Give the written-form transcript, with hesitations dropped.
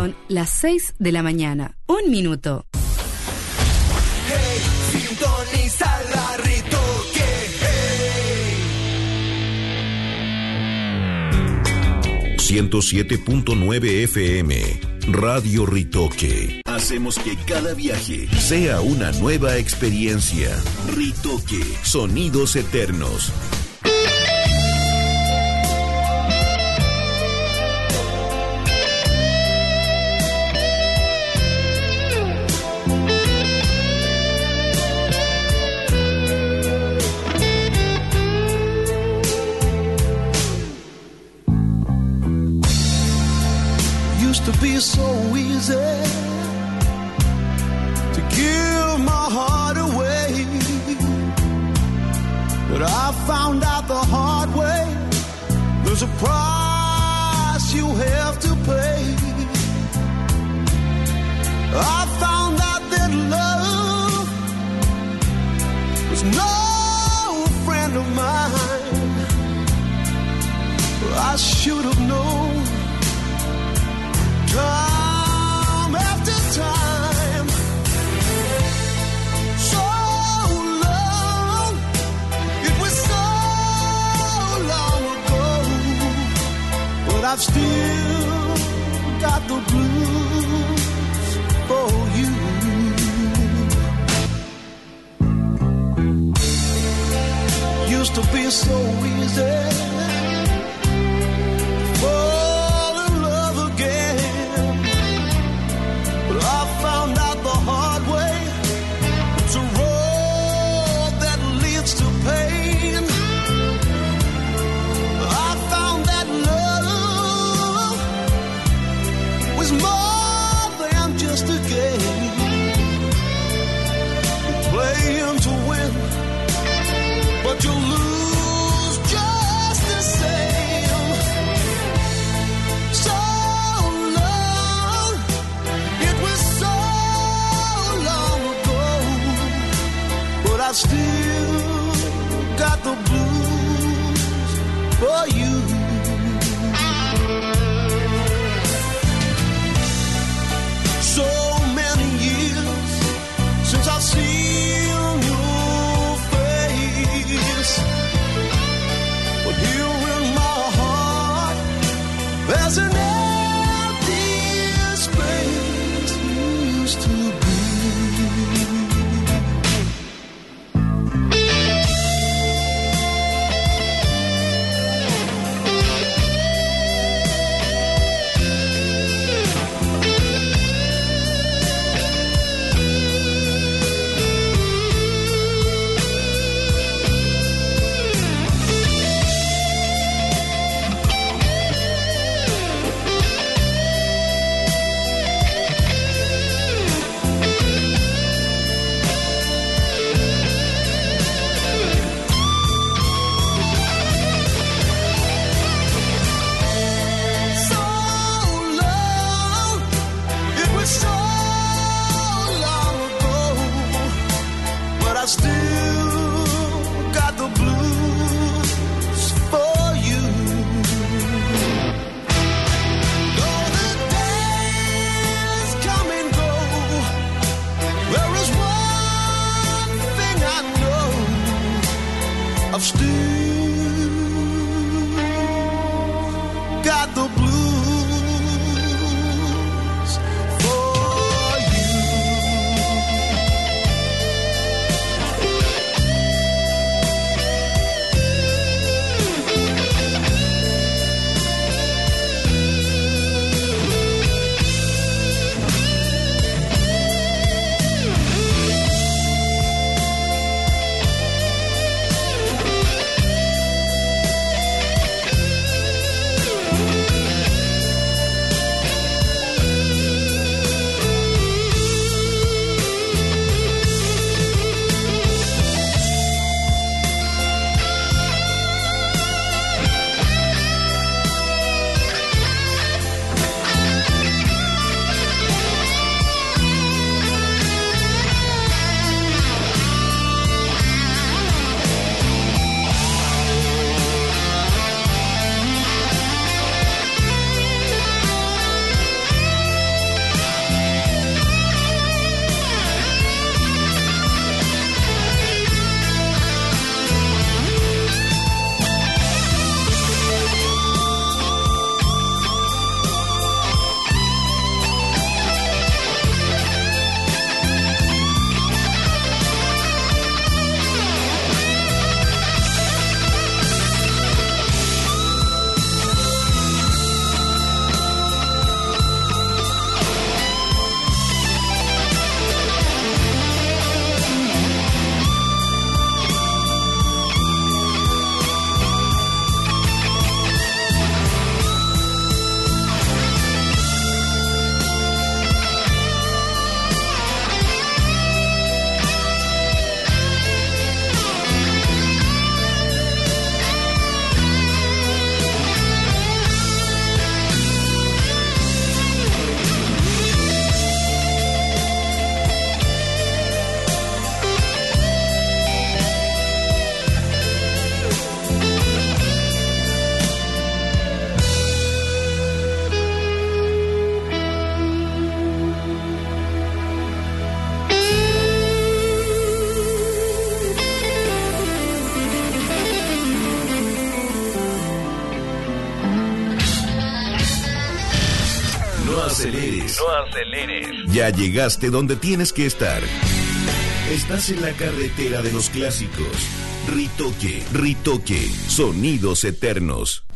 Son las 6 de la mañana. 1 minuto. Hey, sintoniza la Ritoque. Hey. 107.9 FM, Radio Ritoque. Hacemos que cada viaje sea una nueva experiencia. Ritoque, sonidos eternos. To be so easy to give my heart away, but I found out the hard way. There's a price you have to pay. I found out that love was no friend of mine. I should have known. Time after time, so long, it was so long ago, but I've still got the blues for you. Used to be so easy. Found out the hard way. It's a road that leads to pain. I found that love aceleres. Ya llegaste donde tienes que estar. Estás en la carretera de los clásicos. Ritoque, sonidos eternos.